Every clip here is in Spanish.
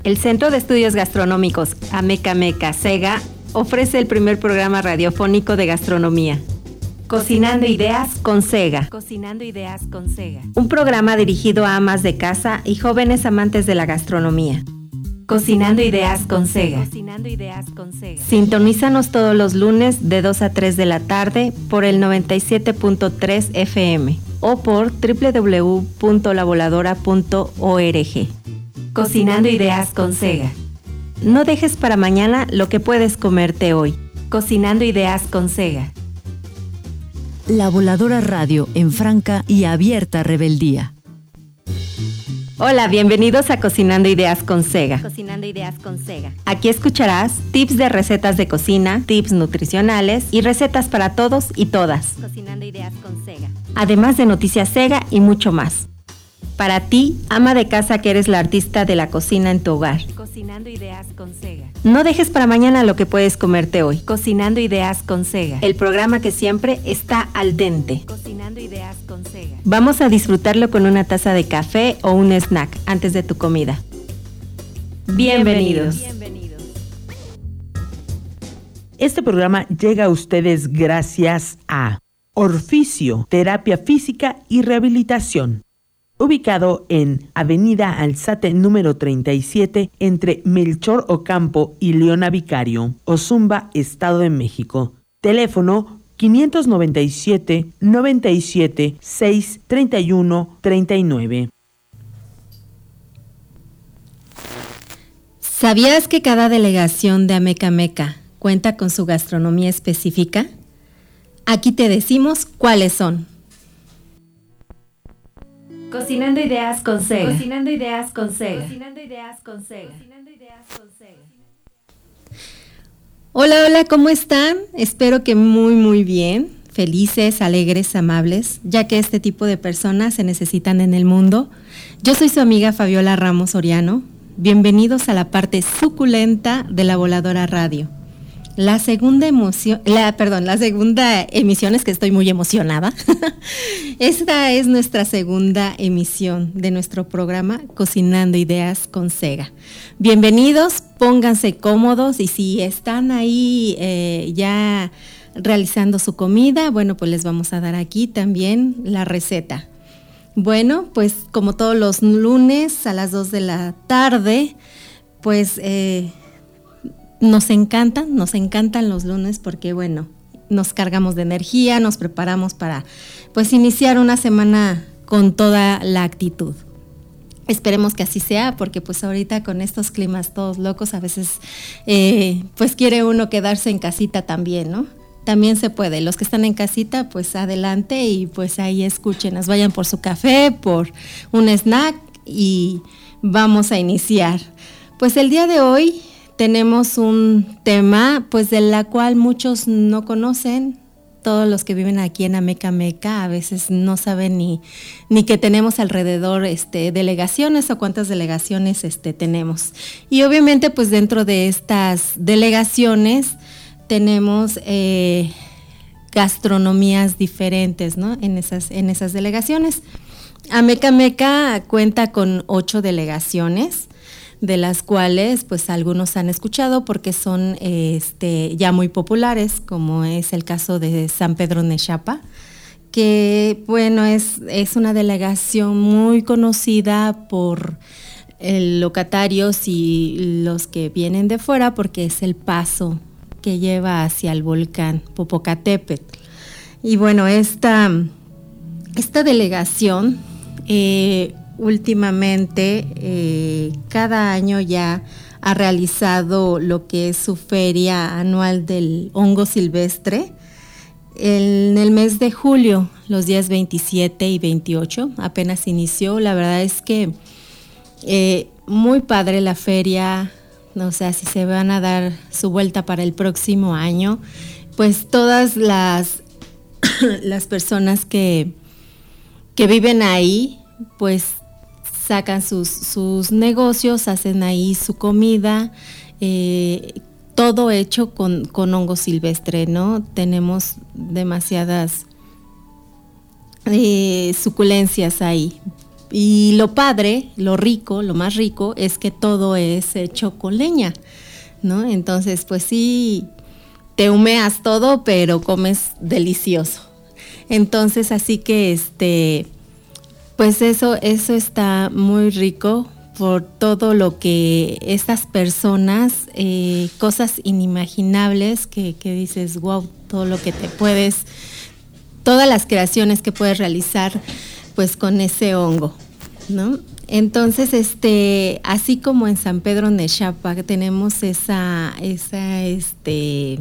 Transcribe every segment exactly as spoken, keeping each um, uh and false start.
El Centro de Estudios Gastronómicos Amecameca SEGA ofrece el primer programa radiofónico de gastronomía. Cocinando Ideas con SEGA. Cocinando Ideas con SEGA. Un programa dirigido a amas de casa y jóvenes amantes de la gastronomía. Cocinando Ideas con SEGA. Cocinando Ideas con SEGA. Sintonízanos todos los lunes de dos a tres de la tarde por el noventa y siete punto tres F M o por doble u doble u doble u punto la voladora punto org. Cocinando Ideas con SEGA. No dejes para mañana lo que puedes comerte hoy. Cocinando Ideas con SEGA. La Voladora Radio en franca y abierta rebeldía. Hola, bienvenidos a Cocinando Ideas con SEGA. Cocinando Ideas con SEGA. Aquí escucharás tips de recetas de cocina, tips nutricionales y recetas para todos y todas. Cocinando Ideas con SEGA. Además de noticias SEGA y mucho más. Para ti, ama de casa que eres la artista de la cocina en tu hogar. Cocinando Ideas con SEGA. No dejes para mañana lo que puedes comerte hoy. Cocinando Ideas con SEGA. El programa que siempre está al dente. Cocinando Ideas con SEGA. Vamos a disfrutarlo con una taza de café o un snack antes de tu comida. Bienvenidos. Bienvenidos. Este programa llega a ustedes gracias a Orficio, Terapia Física y Rehabilitación. Ubicado en Avenida Alzate número treinta y siete, entre Melchor Ocampo y Leona Vicario, Ozumba, Estado de México. Teléfono quinientos noventa y siete, noventa y siete, seis, treinta y uno, treinta y nueve. ¿Sabías que cada delegación de Amecameca cuenta con su gastronomía específica? Aquí te decimos cuáles son. Cocinando Ideas con SEGA. Cocinando Ideas con SEGA. Cocinando Ideas con SEGA. Hola, hola, ¿cómo están? Espero que muy, muy bien. Felices, alegres, amables, ya que este tipo de personas se necesitan en el mundo. Yo soy su amiga Fabiola Ramos Soriano. Bienvenidos a la parte suculenta de La Voladora Radio. La segunda emoción, la, perdón, la segunda emisión, es que estoy muy emocionada. Esta es nuestra segunda emisión de nuestro programa Cocinando Ideas con SEGA. Bienvenidos, pónganse cómodos y si están ahí eh, ya realizando su comida, bueno, pues les vamos a dar aquí también la receta. Bueno, pues como todos los lunes a las dos de la tarde, pues... Eh, Nos encantan, nos encantan los lunes porque, bueno, nos cargamos de energía, nos preparamos para, pues, iniciar una semana con toda la actitud. Esperemos que así sea porque, pues, ahorita con estos climas todos locos, a veces, eh, pues, quiere uno quedarse en casita también, ¿no? También se puede. Los que están en casita, pues, adelante y, pues, ahí escúchenos. Vayan por su café, por un snack y vamos a iniciar. Pues, el día de hoy... tenemos un tema, pues de la cual muchos no conocen, todos los que viven aquí en Amecameca a veces no saben ni, ni que tenemos alrededor este, delegaciones o cuántas delegaciones este, tenemos. Y obviamente pues dentro de estas delegaciones tenemos eh, gastronomías diferentes, ¿no? En esas, en esas delegaciones. Amecameca cuenta con ocho delegaciones, de las cuales pues algunos han escuchado porque son este, ya muy populares, como es el caso de San Pedro Nexapa, que bueno, es, es una delegación muy conocida por eh, locatarios y los que vienen de fuera porque es el paso que lleva hacia el volcán Popocatépetl. Y bueno, esta, esta delegación... Eh, Últimamente, eh, cada año ya ha realizado lo que es su feria anual del hongo silvestre. En el mes de julio, los días veintisiete y veintiocho, apenas inició. La verdad es que eh, muy padre la feria, o sea, si se van a dar su vuelta para el próximo año, pues todas las, las personas que, que viven ahí, pues sacan sus, sus negocios, hacen ahí su comida, eh, todo hecho con, con hongo silvestre, ¿no? Tenemos demasiadas eh, suculencias ahí. y lo padre, lo rico, lo más rico es que todo es hecho con leña, ¿no? Entonces, pues sí, te humeas todo, pero comes delicioso. Entonces, así que este, pues eso, eso está muy rico por todo lo que estas personas, eh, cosas inimaginables que, que dices, wow, todo lo que te puedes, todas las creaciones que puedes realizar pues con ese hongo, ¿no? Entonces, este, así como en San Pedro Nexapa tenemos esa, esa, este,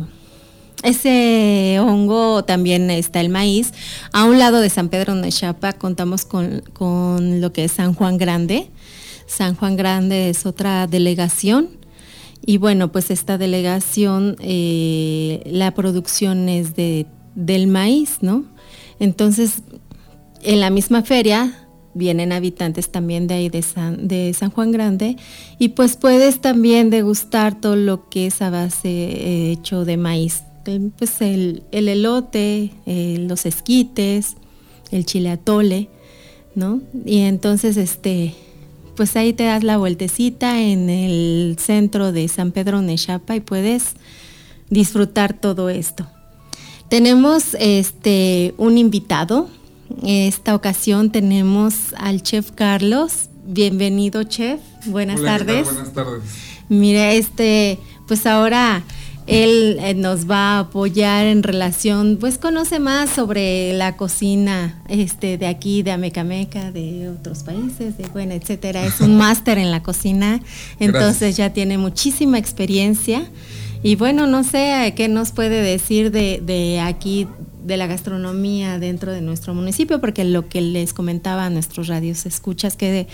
ese hongo, también está el maíz. A un lado de San Pedro Nexapa contamos con, con lo que es San Juan Grande. San Juan Grande es otra delegación. Y bueno, pues esta delegación, eh, la producción es de, del maíz, ¿no? Entonces, en la misma feria vienen habitantes también de ahí de San, de San Juan Grande y pues puedes también degustar todo lo que es a base eh, hecho de maíz. El, pues el, el elote, eh, los esquites, el chile atole, ¿no? Y entonces, este, pues ahí te das la vueltecita en el centro de San Pedro Nexapa y puedes disfrutar todo esto. Tenemos este un invitado. Esta ocasión tenemos al chef Carlos. Bienvenido, chef. Buenas Hola, tardes. ¿qué tal? Buenas tardes. Mira, este, pues ahora él eh, nos va a apoyar en relación, pues conoce más sobre la cocina este de aquí, de Amecameca, de otros países, de bueno, etcétera. Es un máster en la cocina, entonces Gracias. Ya tiene muchísima experiencia. Y bueno, no sé qué nos puede decir de, de aquí, de la gastronomía dentro de nuestro municipio, porque lo que les comentaba a nuestros radios escuchas, que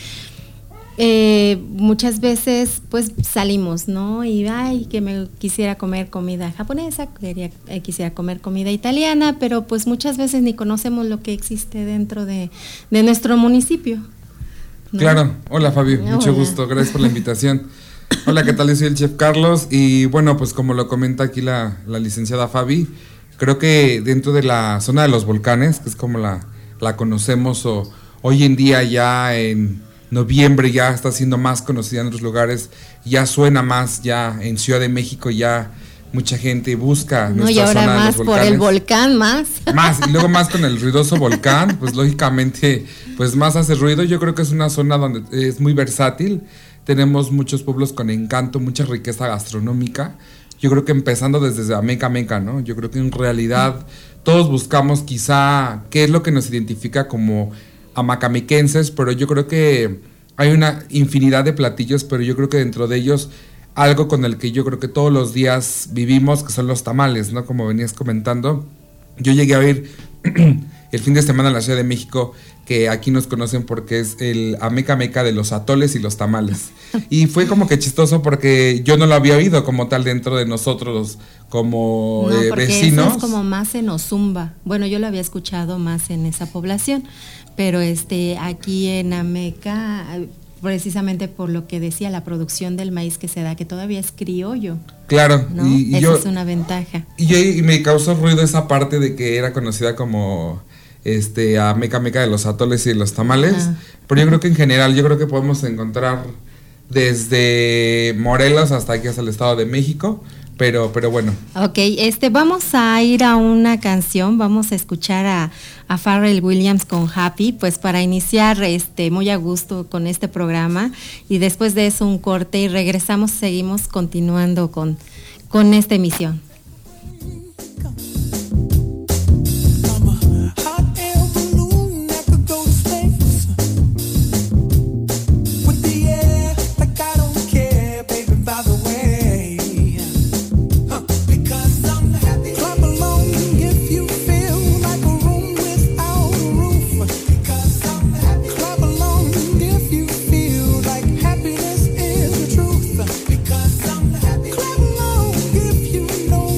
eh, muchas veces pues salimos, ¿no? Y ay, que me quisiera comer comida japonesa, quería, eh, quisiera comer comida italiana, pero pues muchas veces ni conocemos lo que existe dentro de, de nuestro municipio, ¿no? Claro, hola Fabi, Hola. Mucho gusto, gracias por la invitación. Hola, ¿qué tal? Yo soy el chef Carlos y bueno, pues como lo comenta aquí la, la licenciada Fabi, creo que dentro de la zona de los volcanes, que es como la, la conocemos, o hoy en día ya en noviembre ya está siendo más conocida en otros lugares, ya suena más, ya en Ciudad de México ya mucha gente busca no, nuestra y ahora zona más de los volcanes. por el volcán más. Más, y luego más con el ruidoso volcán, pues lógicamente pues más hace ruido. Yo creo que es una zona donde es muy versátil, tenemos muchos pueblos con encanto, mucha riqueza gastronómica. Yo creo que empezando desde Amecameca, ¿no? Yo creo que en realidad todos buscamos quizá qué es lo que nos identifica como amacamequenses, pero yo creo que hay una infinidad de platillos, pero yo creo que dentro de ellos algo con el que yo creo que todos los días vivimos, que son los tamales, ¿no? Como venías comentando, yo llegué a ir el fin de semana en la Ciudad de México, que aquí nos conocen porque es el Amecameca de los atoles y los tamales. Y fue como que chistoso porque yo no lo había oído como tal dentro de nosotros como no, eh, porque vecinos. Eso es como más en Ozumba. Bueno, yo lo había escuchado más en esa población, pero este aquí en Ameca, precisamente por lo que decía, la producción del maíz que se da, que todavía es criollo. Claro, ¿no? y, y esa yo, es una ventaja. Y, yo, y me causó ruido esa parte de que era conocida como este Amecameca de los atoles y los tamales, ah. pero yo creo que en general, yo creo que podemos encontrar desde Morelos hasta aquí hasta el Estado de México, pero, pero bueno. Ok, este, vamos a ir a una canción, vamos a escuchar a, a Pharrell Williams con Happy, pues para iniciar este muy a gusto con este programa, y después de eso un corte y regresamos, seguimos continuando con, con esta emisión. You know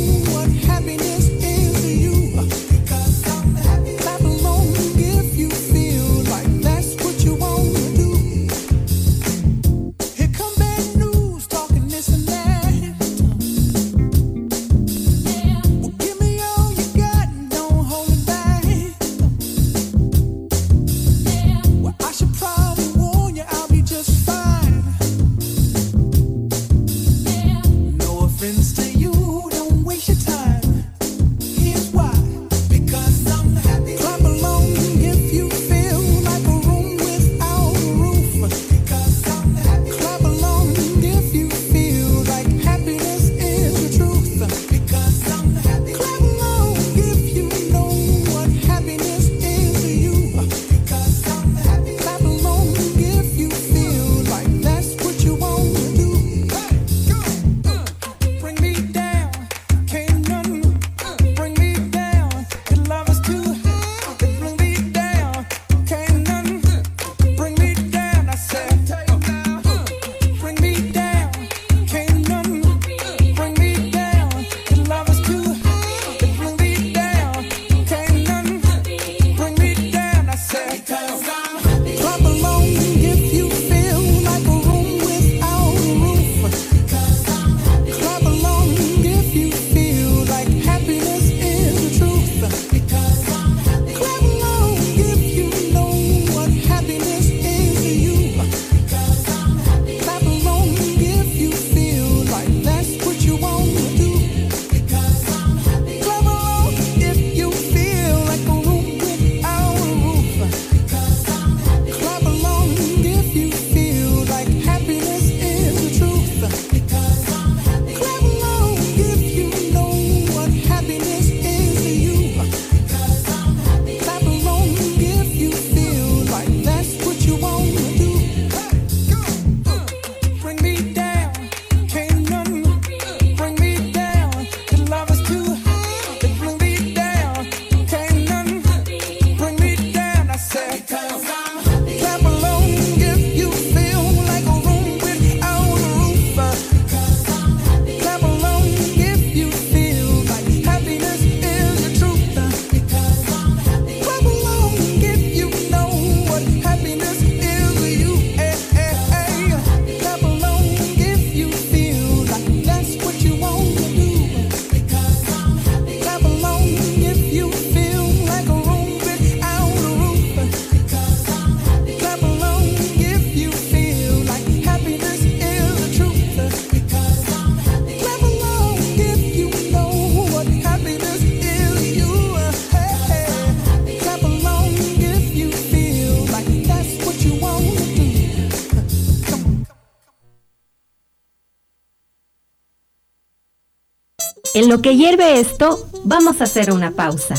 En lo que hierve esto, vamos a hacer una pausa.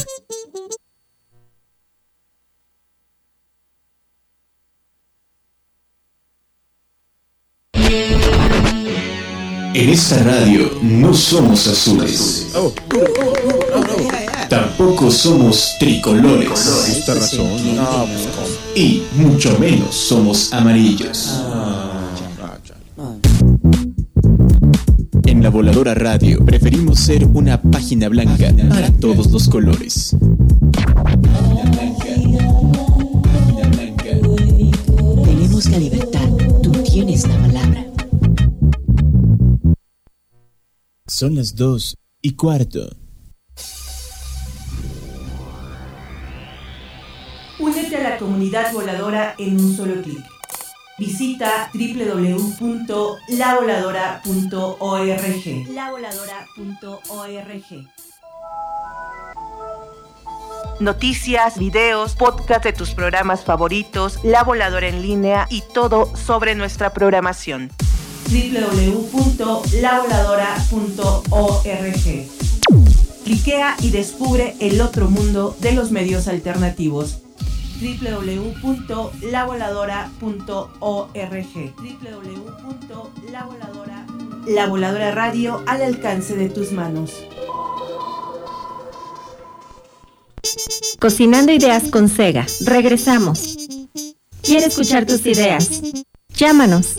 En esta radio no somos azules. Tampoco somos tricolores. Y mucho menos somos amarillos. En La Voladora Radio preferimos ser una página blanca para todos los colores. Tenemos la libertad, tú tienes la palabra. Son las dos y cuarto. Únete a la comunidad voladora en un solo clic. Visita doble u doble u doble u punto la voladora punto org. la voladora punto org. Noticias, videos, podcast de tus programas favoritos, La Voladora en línea y todo sobre nuestra programación. doble u doble u doble u punto la voladora punto org. Cliquea y descubre el otro mundo de los medios alternativos. doble u doble u doble u punto la voladora punto org. doble u doble u doble u punto la voladora punto org. La Voladora Radio al alcance de tus manos. Cocinando ideas con Sega. Regresamos. ¿Quiere escuchar tus ideas? Llámanos.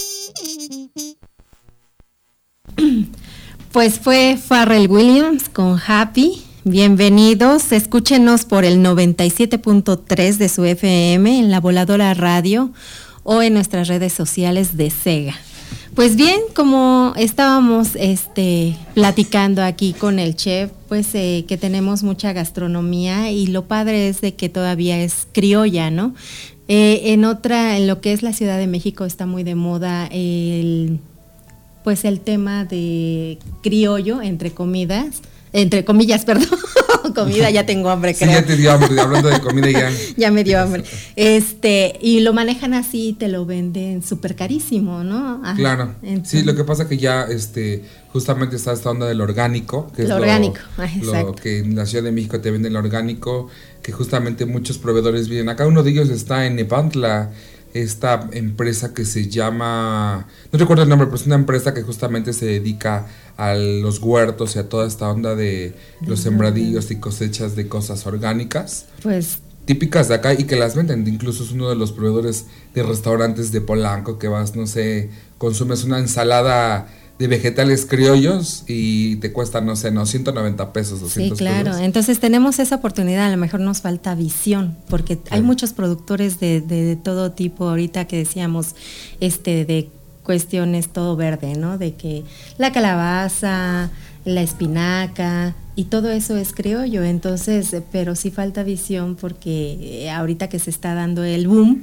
Pues fue Pharrell Williams con Happy. Bienvenidos, escúchenos por el noventa y siete punto tres de su F M en La Voladora Radio o en nuestras redes sociales de Sega. Pues bien, como estábamos este, platicando aquí con el chef, pues eh, que tenemos mucha gastronomía y lo padre es de que todavía es criolla, ¿no? Eh, en otra, en lo que es la Ciudad de México está muy de moda el, pues el tema de criollo, entre comidas, entre comillas, perdón, comida, ya tengo hambre, creo. Sí, ya te dio hambre, hablando de comida ya. Ya me dio hambre. Este, y lo manejan así, te lo venden súper carísimo, ¿no? Ajá. Claro. Entonces, sí, lo que pasa que ya, este, justamente está esta onda del orgánico, que es lo lo, orgánico, ah, lo exacto. que en la Ciudad de México te venden el orgánico, que justamente muchos proveedores vienen acá. Uno de ellos está en Nepantla, esta empresa que se llama, no recuerdo el nombre, pero es una empresa que justamente se dedica a los huertos y a toda esta onda de los sembradillos y cosechas de cosas orgánicas. Pues Típicas de acá y que las venden. Incluso es uno de los proveedores de restaurantes de Polanco que vas, no sé, consumes una ensalada de vegetales criollos y te cuesta, no sé, no, ciento noventa pesos, doscientos sí, claro. pesos. Entonces tenemos esa oportunidad, a lo mejor nos falta visión, porque claro, hay muchos productores de, de, de todo tipo, ahorita que decíamos, este, de cuestiones todo verde, ¿no? De que la calabaza, la espinaca y todo eso es criollo, entonces, pero sí falta visión porque ahorita que se está dando el boom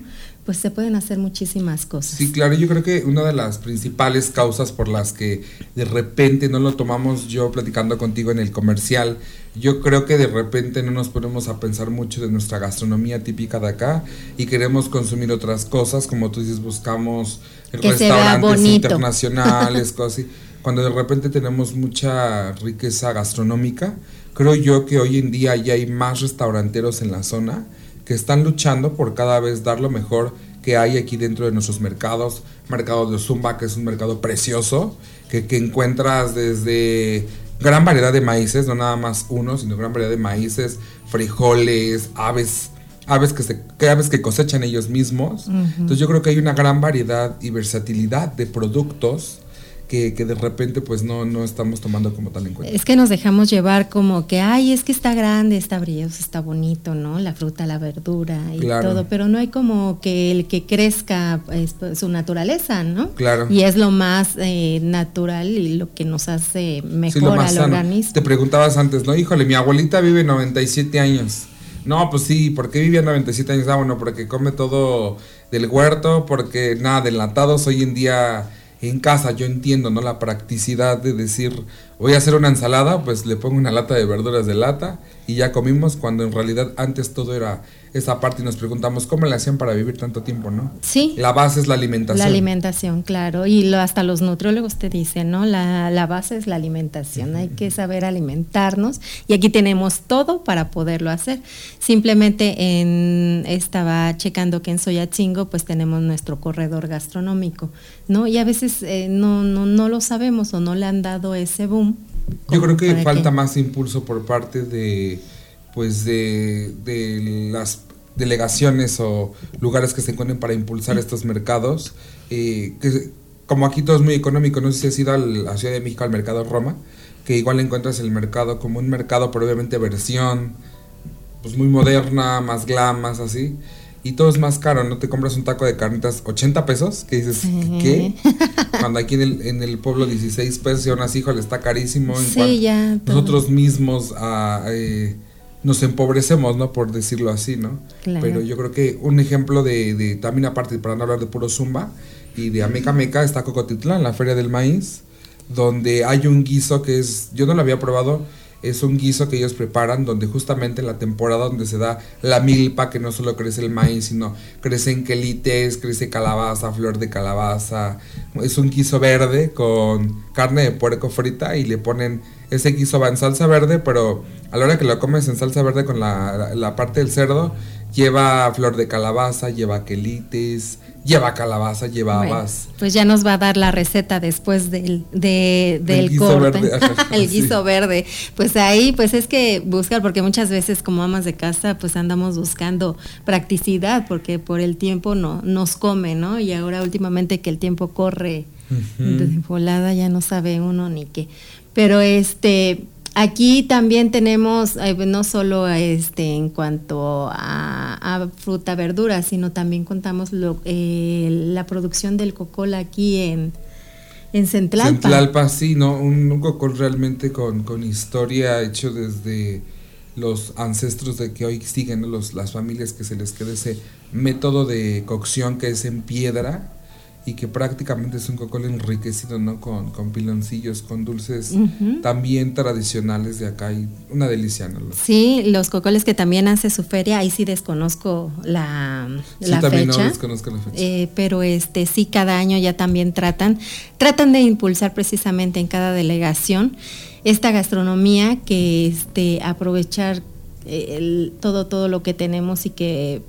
pues se pueden hacer muchísimas cosas. Sí, claro, yo creo que una de las principales causas por las que de repente no lo tomamos, yo platicando contigo en el comercial, yo creo que de repente no nos ponemos a pensar mucho de nuestra gastronomía típica de acá y queremos consumir otras cosas, como tú dices, buscamos restaurantes internacionales, cosas así. Cuando de repente tenemos mucha riqueza gastronómica, creo yo que hoy en día ya hay más restauranteros en la zona que están luchando por cada vez dar lo mejor que hay aquí dentro de nuestros mercados. Mercado de Ozumba, que es un mercado precioso, que, que encuentras desde gran variedad de maíces, no nada más uno, sino gran variedad de maíces, frijoles, aves, aves que, se, que, aves que cosechan ellos mismos. Uh-huh. Entonces yo creo que hay una gran variedad y versatilidad de productos Que, que de repente pues no, no estamos tomando como tal en cuenta. Es que nos dejamos llevar como que, ay, es que está grande, está brilloso, está bonito, ¿no? La fruta, la verdura y claro. todo, pero no hay como que el que crezca es, pues, su naturaleza, ¿no? Claro. Y es lo más eh, natural y lo que nos hace mejor sí, al sano. organismo. Te preguntabas antes, ¿no? Híjole, mi abuelita vive noventa y siete años. No, pues sí, ¿por qué vivía noventa y siete años? Ah, bueno, porque come todo del huerto, porque nada, de enlatados hoy en día... En casa yo entiendo, ¿no? La practicidad de decir, voy a hacer una ensalada, pues le pongo una lata de verduras de lata y ya comimos, cuando en realidad antes todo era esa parte y nos preguntamos cómo le hacían para vivir tanto tiempo, ¿no? Sí. La base es la alimentación. La alimentación, claro, y lo, hasta los nutriólogos te dicen, ¿no? La, la base es la alimentación, hay que saber alimentarnos y aquí tenemos todo para poderlo hacer. Simplemente en, estaba checando que en Soyatzingo pues tenemos nuestro corredor gastronómico, ¿no? Y a veces eh, no, no, no lo sabemos o no le han dado ese boom. Yo creo que falta que... más impulso por parte de... pues de, de las delegaciones o lugares que se encuentren para impulsar estos mercados, eh, que como aquí todo es muy económico, no sé si has ido a la Ciudad de México al mercado Roma, que igual encuentras el mercado como un mercado, pero obviamente versión pues muy moderna, más glam, más así, y todo es más caro, ¿no? Te compras un taco de carnitas ochenta pesos, que dices, sí. ¿qué? Cuando aquí en el, en el pueblo dieciséis pesos y aún así, híjole, está carísimo. En sí, ya. Nosotros mismos a... Eh, nos empobrecemos, ¿no? Por decirlo así, ¿no? Claro. Pero yo creo que un ejemplo de, de también aparte, para no hablar de puro Zumba y de Ameca Meca, está Cocotitlán, la Feria del Maíz, donde hay un guiso que es, yo no lo había probado, es un guiso que ellos preparan, donde justamente en la temporada donde se da la milpa, que no solo crece el maíz, sino crecen quelites, crece calabaza, flor de calabaza, es un guiso verde con carne de puerco frita y le ponen, ese guiso va en salsa verde, pero a la hora que lo comes en salsa verde con la, la, la parte del cerdo, lleva flor de calabaza, lleva quelites, lleva calabaza, lleva bueno, habas. Pues ya nos va a dar la receta después del, de, del guiso corte, verde. el guiso sí. verde. Pues ahí pues es que buscar, porque muchas veces como amas de casa pues andamos buscando practicidad, porque por el tiempo no nos come, ¿no? Y ahora últimamente que el tiempo corre uh-huh. de volada, ya no sabe uno ni qué. Pero este... Aquí también tenemos, eh, no solo este en cuanto a, a fruta, verdura, sino también contamos lo, eh, la producción del cocol aquí en, en Centlalpa. Centlalpa, sí, ¿no? Un, un cocol realmente con, con historia hecho desde los ancestros de que hoy siguen, ¿no? Los, las familias que se les queda ese método de cocción que es en piedra, y que prácticamente es un cocol enriquecido, ¿no? Con, con piloncillos, con dulces uh-huh. también tradicionales de acá, y una delicia, ¿no? Sí, los cocoles que también hace su feria, ahí sí desconozco la, sí, la también fecha. No desconozco la fecha. Eh, pero este sí, cada año ya también tratan, tratan de impulsar precisamente en cada delegación esta gastronomía, que este aprovechar eh, el, todo, todo lo que tenemos y que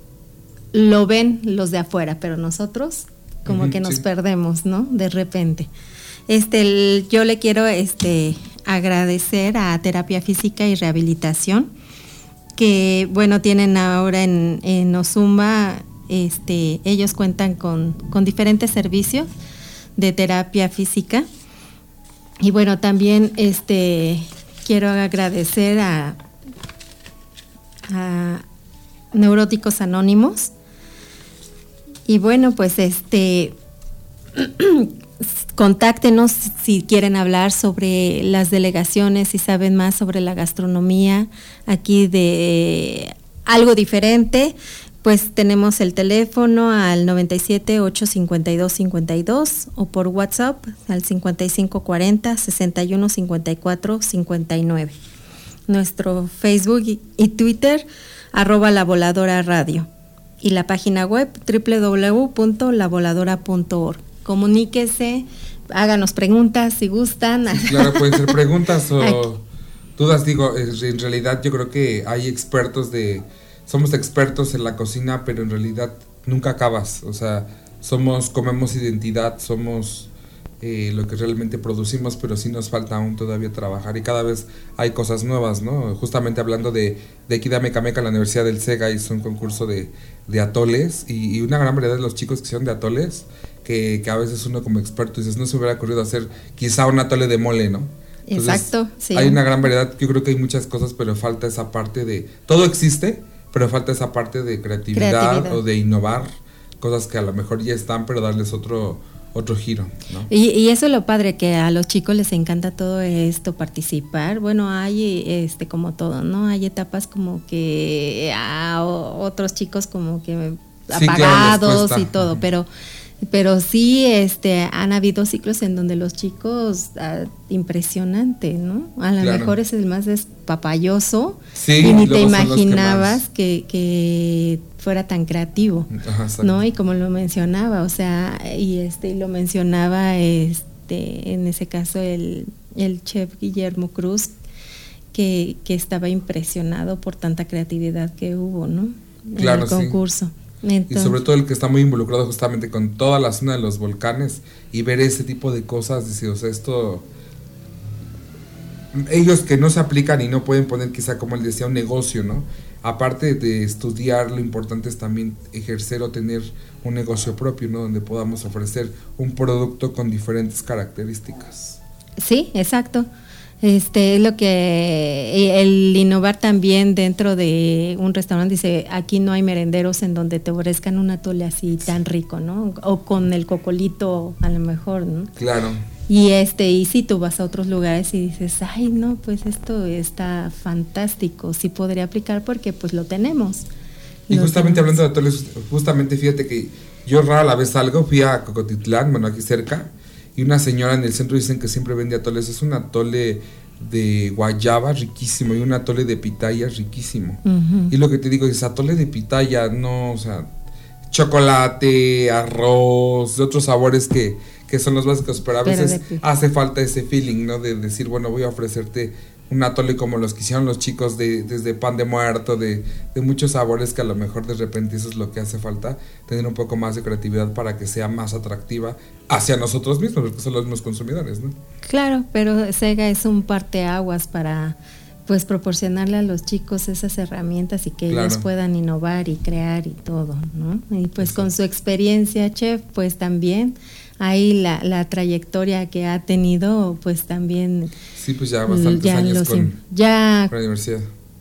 lo ven los de afuera, pero nosotros como uh-huh, que nos sí. perdemos, ¿no? De repente. Este, el, yo le quiero este, agradecer a Terapia Física y Rehabilitación, que, bueno, tienen ahora en, en Ozumba, este, ellos cuentan con, con diferentes servicios de terapia física. Y bueno, también este, quiero agradecer a, a Neuróticos Anónimos. Y bueno, pues este contáctenos si quieren hablar sobre las delegaciones, si saben más sobre la gastronomía aquí de algo diferente, pues tenemos el teléfono al noventa y siete, ochocientos cincuenta y dos, cincuenta y dos o por WhatsApp al cincuenta y cinco cuarenta, sesenta y uno cincuenta y cuatro, cincuenta y nueve. Nuestro Facebook y, y Twitter, arroba La Voladora Radio. Y la página web doble u doble u doble u punto la voladora punto org. Comuníquese, háganos preguntas si gustan. Sí, claro, pueden ser preguntas o dudas. Digo, en realidad yo creo que hay expertos de... Somos expertos en la cocina, pero en realidad nunca acabas. O sea, somos, comemos identidad, somos eh, lo que realmente producimos, pero sí nos falta aún todavía trabajar y cada vez hay cosas nuevas, ¿no? Justamente hablando de, de aquí de Amecameca, la Universidad del SEGA hizo un concurso de, de atoles y, y una gran variedad de los chicos que hicieron de atoles, que, que a veces uno como experto dices, no se hubiera ocurrido hacer quizá un atole de mole, ¿no? Entonces, exacto, sí. Hay una gran variedad, yo creo que hay muchas cosas, pero falta esa parte de... Todo existe, pero falta esa parte de creatividad, creatividad. o de innovar, cosas que a lo mejor ya están, pero darles otro... otro giro, ¿no? Y, y eso es lo padre, que a los chicos les encanta todo esto, participar. Bueno, hay este como todo, ¿no? Hay etapas como que a otros chicos como que sí, apagados claro, y todo, pero pero sí este han habido ciclos en donde los chicos ah, impresionante, ¿no? A lo claro. mejor es el más despapalloso sí, y ni te imaginabas que, que fuera tan creativo. Ajá, ¿no? Y como lo mencionaba, o sea, y este lo mencionaba este en ese caso el, el chef Guillermo Cruz, que, que estaba impresionado por tanta creatividad que hubo, ¿no? Claro, en el concurso. Sí. Entonces, y sobre todo el que está muy involucrado justamente con toda la zona de los volcanes y ver ese tipo de cosas, dice, o sea, esto ellos que no se aplican y no pueden poner quizá como él decía un negocio, ¿no? Aparte de estudiar, lo importante es también ejercer o tener un negocio propio, ¿no? Donde podamos ofrecer un producto con diferentes características. Sí, exacto. Este es lo que el innovar también dentro de un restaurante, dice, aquí no hay merenderos en donde te ofrezcan un atole así tan rico, ¿no? O con el cocolito a lo mejor, ¿no? Claro. Y este, y si tú vas a otros lugares y dices, ay no, pues esto está fantástico, sí podría aplicar porque pues lo tenemos. Y lo justamente tenemos. Hablando de atoles, justamente fíjate que yo rara la vez salgo, fui a Cocotitlán, bueno aquí cerca, y una señora en el centro dicen que siempre vende atoles, es un atole de guayaba riquísimo y un atole de pitaya riquísimo. Uh-huh. Y lo que te digo es atole de pitaya, no, o sea, chocolate, arroz, de otros sabores que, que son los básicos, pero a veces pero hace falta ese feeling, ¿no? De decir, bueno, voy a ofrecerte un atole como los que hicieron los chicos de, desde pan de muerto, de, de muchos sabores que a lo mejor de repente eso es lo que hace falta, tener un poco más de creatividad para que sea más atractiva hacia nosotros mismos, porque son los mismos consumidores, ¿no? Claro, pero SEGA es un parteaguas para pues proporcionarle a los chicos esas herramientas y que claro. ellos puedan innovar y crear y todo, ¿no? Y pues sí. Con su experiencia, chef, pues también ahí la, la trayectoria que ha tenido, pues también... Sí, pues ya bastantes ya años los, con, ya, con la universidad.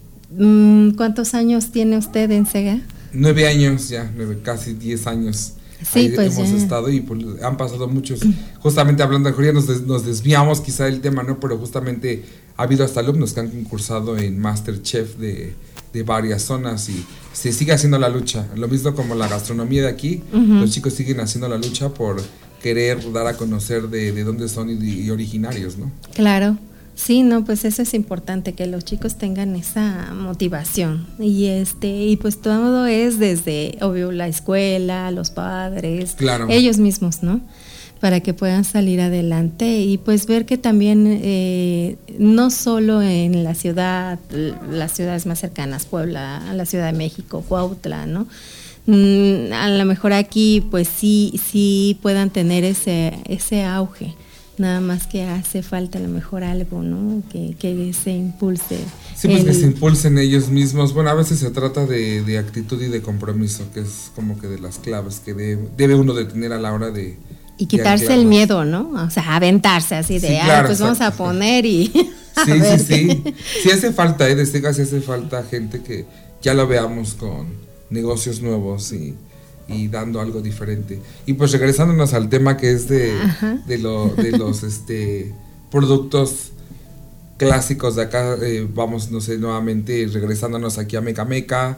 ¿Cuántos años tiene usted en SEGA? Nueve años ya, nueve, casi diez años. Sí, ahí pues hemos ya. estado y pues, han pasado muchos. Justamente hablando de Joría, nos, des, nos desviamos quizá del tema, ¿no? Pero justamente ha habido hasta alumnos que han concursado en MasterChef de, de varias zonas y se sigue haciendo la lucha. Lo mismo como la gastronomía de aquí, uh-huh. Los chicos siguen haciendo la lucha por querer dar a conocer de, de dónde son y, y originarios, ¿no? Claro. Sí, no, pues eso es importante, que los chicos tengan esa motivación y este y pues todo es desde, obvio, la escuela, los padres, claro. Ellos mismos, ¿no? Para que puedan salir adelante y pues ver que también eh, no solo en la ciudad, las ciudades más cercanas, Puebla, la Ciudad de México, Cuautla, ¿no? Mm, a lo mejor aquí pues sí, sí puedan tener ese, ese auge. Nada más que hace falta a lo mejor algo, ¿no? Que, que se impulse. Sí, pues el... que se impulsen ellos mismos. Bueno, a veces se trata de, de actitud y de compromiso, que es como que de las claves que de, debe uno de tener a la hora de... Y quitarse el miedo, ¿no? O sea, aventarse así de, sí, claro, ah, pues exacto. Vamos a poner y... a sí, ver. sí, sí. Sí hace falta, ¿eh? De SEGA sí hace falta gente que ya lo veamos con negocios nuevos y... y dando algo diferente. Y pues regresándonos al tema que es de, de, lo, de los este productos clásicos de acá, eh, vamos, no sé, nuevamente regresándonos aquí a Mecameca,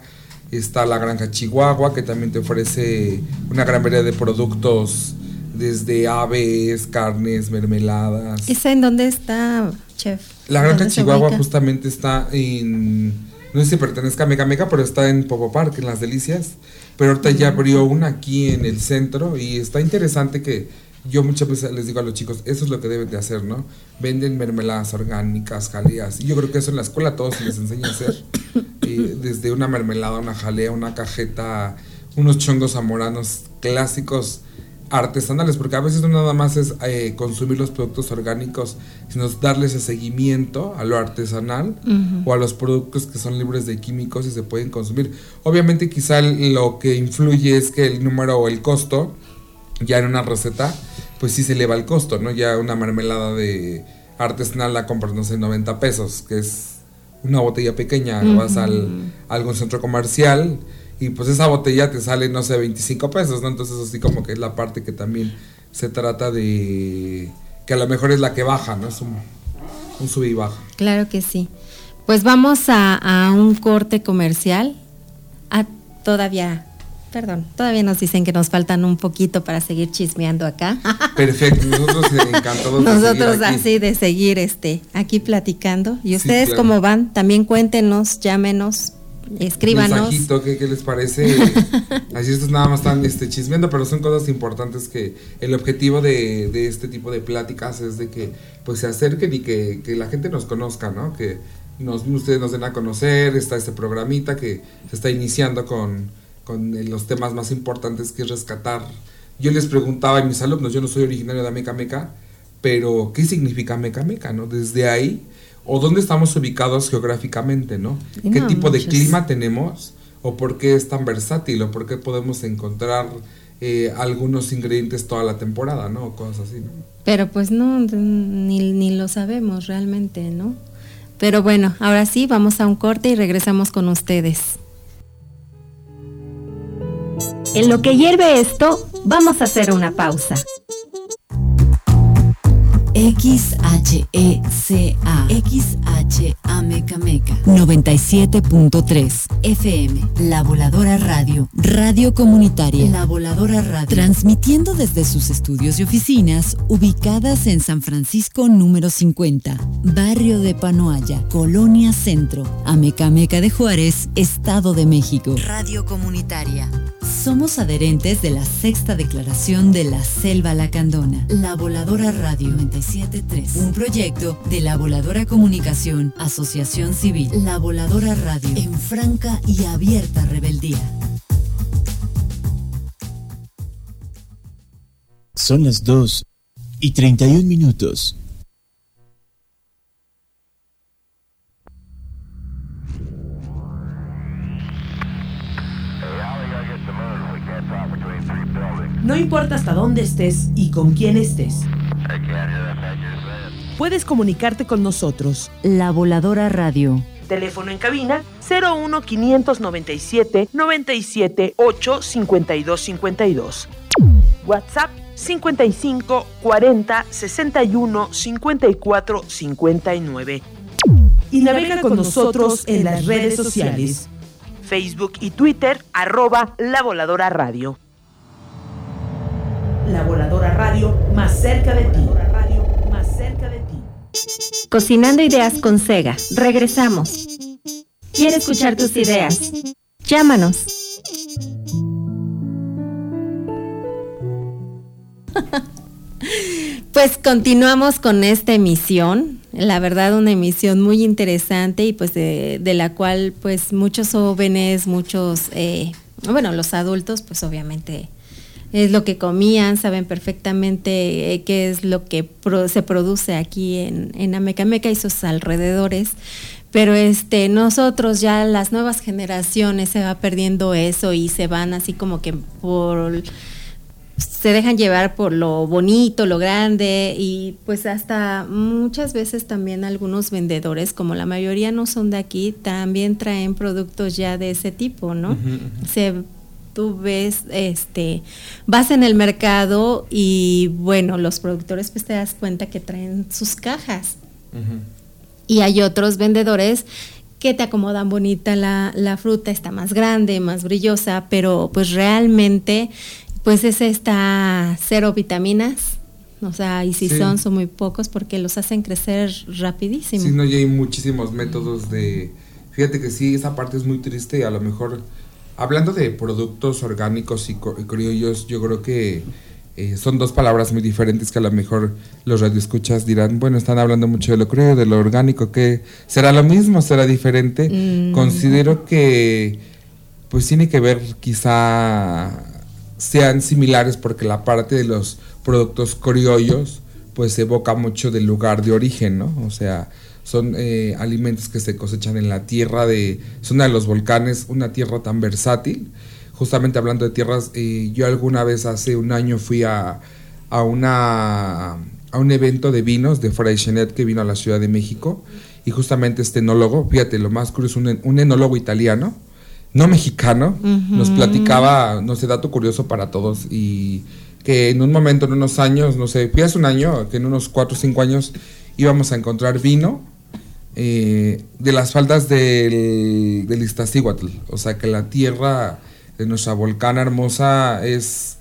Está la Granja Chihuahua, que también te ofrece una gran variedad de productos, desde aves, carnes, mermeladas. ¿Esa en dónde está, chef? La Granja Chihuahua justamente está en, no sé si pertenezca a Meca Meca, pero está en Popo Park, en Las Delicias. Pero ahorita ya abrió una aquí en el centro y está interesante que yo muchas veces les digo a los chicos, eso es lo que deben de hacer, ¿no? Venden mermeladas orgánicas, jaleas. Y yo creo que eso en la escuela a todos se les enseña a hacer. Eh, desde una mermelada, una jalea, una cajeta, unos chongos zamoranos clásicos, artesanales, porque a veces no nada más es eh, consumir los productos orgánicos, sino darles ese seguimiento a lo artesanal, uh-huh, o a los productos que son libres de químicos y se pueden consumir. Obviamente quizá lo que influye es que el número o el costo, ya en una receta, pues sí se eleva el costo, ¿no? Ya una mermelada de artesanal la compras, no sé, noventa pesos, que es una botella pequeña, uh-huh, vas al, a algún centro comercial y pues esa botella te sale, no sé, veinticinco pesos, ¿no? Entonces así como que es la parte que también se trata de, que a lo mejor es la que baja, ¿no? Es un, un sube y baja. Claro que sí. Pues vamos a, a un corte comercial. Ah, todavía, perdón, todavía nos dicen que nos faltan un poquito para seguir chismeando acá. Perfecto, nosotros encantados de Nosotros seguir aquí. así de seguir este, aquí platicando. ¿Y ustedes, sí, claro, cómo van? También cuéntenos, llámenos, escríbanos. Mensajito, ¿qué, qué les parece? Así esto es nada más tan este, chismeando, pero son cosas importantes que el objetivo de, de este tipo de pláticas es de que pues se acerquen y que, que la gente nos conozca, ¿no? Que nos, ustedes nos den a conocer. Está este programita que se está iniciando con, con los temas más importantes, que es rescatar. Yo les preguntaba a mis alumnos, yo no soy originario de Meca Meca, pero ¿qué significa Meca Meca, no? Desde ahí, o dónde estamos ubicados geográficamente, ¿no? No, ¿Qué tipo muchos. de clima tenemos? ¿O por qué es tan versátil? ¿O por qué podemos encontrar eh, algunos ingredientes toda la temporada, ¿no? O cosas así, ¿no? Pero pues no, ni, ni lo sabemos realmente, ¿no? Pero bueno, ahora sí, vamos a un corte y regresamos con ustedes. En lo que hierve esto, vamos a hacer una pausa. X H E C A X H A Meca Meca noventa y siete punto tres F M, La Voladora Radio, radio comunitaria. La Voladora Radio, transmitiendo desde sus estudios y oficinas ubicadas en San Francisco número cincuenta, barrio de Panoaya, Colonia Centro, Amecameca de Juárez, Estado de México. Radio comunitaria. Somos adherentes de la sexta declaración de la Selva Lacandona. La Voladora Radio noventa y siete punto tres, un proyecto de La Voladora Comunicación, Asociación Civil. La Voladora Radio, en franca y abierta rebeldía. Son las dos y treinta y un minutos. No importa hasta dónde estés y con quién estés. Puedes comunicarte con nosotros. La Voladora Radio. Teléfono en cabina cero uno quinientos noventa y siete noventa y siete ocho cincuenta y dos cincuenta y dos. WhatsApp cincuenta y cinco cuarenta sesenta y uno cincuenta y cuatro cincuenta y nueve. Y navega con nosotros en las redes sociales. Facebook y Twitter, arroba La Voladora Radio. La Voladora Radio, más cerca de ti. Más cerca de ti. Cocinando Ideas con Sega. Regresamos. ¿Quiere escuchar tus ideas? Llámanos. Pues continuamos con esta emisión. La verdad, una emisión muy interesante y pues de, de la cual pues muchos jóvenes, muchos, eh, bueno, los adultos pues obviamente es lo que comían, saben perfectamente eh, qué es lo que pro, se produce aquí en, en Amecameca y sus alrededores, pero este nosotros ya las nuevas generaciones se va perdiendo eso y se van así como que por... se dejan llevar por lo bonito, lo grande y pues hasta muchas veces también algunos vendedores, como la mayoría no son de aquí, también traen productos ya de ese tipo, ¿no? Uh-huh. Se, tú ves, este, vas en el mercado y bueno, los productores pues te das cuenta que traen sus cajas. Uh-huh. Y hay otros vendedores que te acomodan bonita la, la fruta, está más grande, más brillosa, pero pues realmente pues ese está cero vitaminas, o sea, y si sí. son, son muy pocos porque los hacen crecer rapidísimo. Sí, no, y hay muchísimos métodos de, fíjate que sí, esa parte es muy triste y a lo mejor, hablando de productos orgánicos y, co- y criollos, yo creo que eh, son dos palabras muy diferentes que a lo mejor los radioescuchas dirán, bueno, están hablando mucho de lo criollo, de lo orgánico, ¿qué será lo mismo, será diferente? Mm. Considero que pues tiene que ver, quizá sean similares porque la parte de los productos criollos pues evoca mucho del lugar de origen, ¿no? O sea, son eh, alimentos que se cosechan en la tierra de zona de los volcanes, una tierra tan versátil. Justamente hablando de tierras, eh, yo alguna vez hace un año fui a, a, una, a un evento de vinos de Freixenet que vino a la Ciudad de México y justamente este enólogo, fíjate, lo más curioso, un, un enólogo italiano, no mexicano, uh-huh. nos platicaba, no sé, dato curioso para todos, y que en un momento, en unos años, no sé, fui hace un año, que en unos cuatro o cinco años íbamos a encontrar vino eh, de las faldas del, del Iztaccíhuatl, o sea que la tierra de nuestra volcán hermosa es,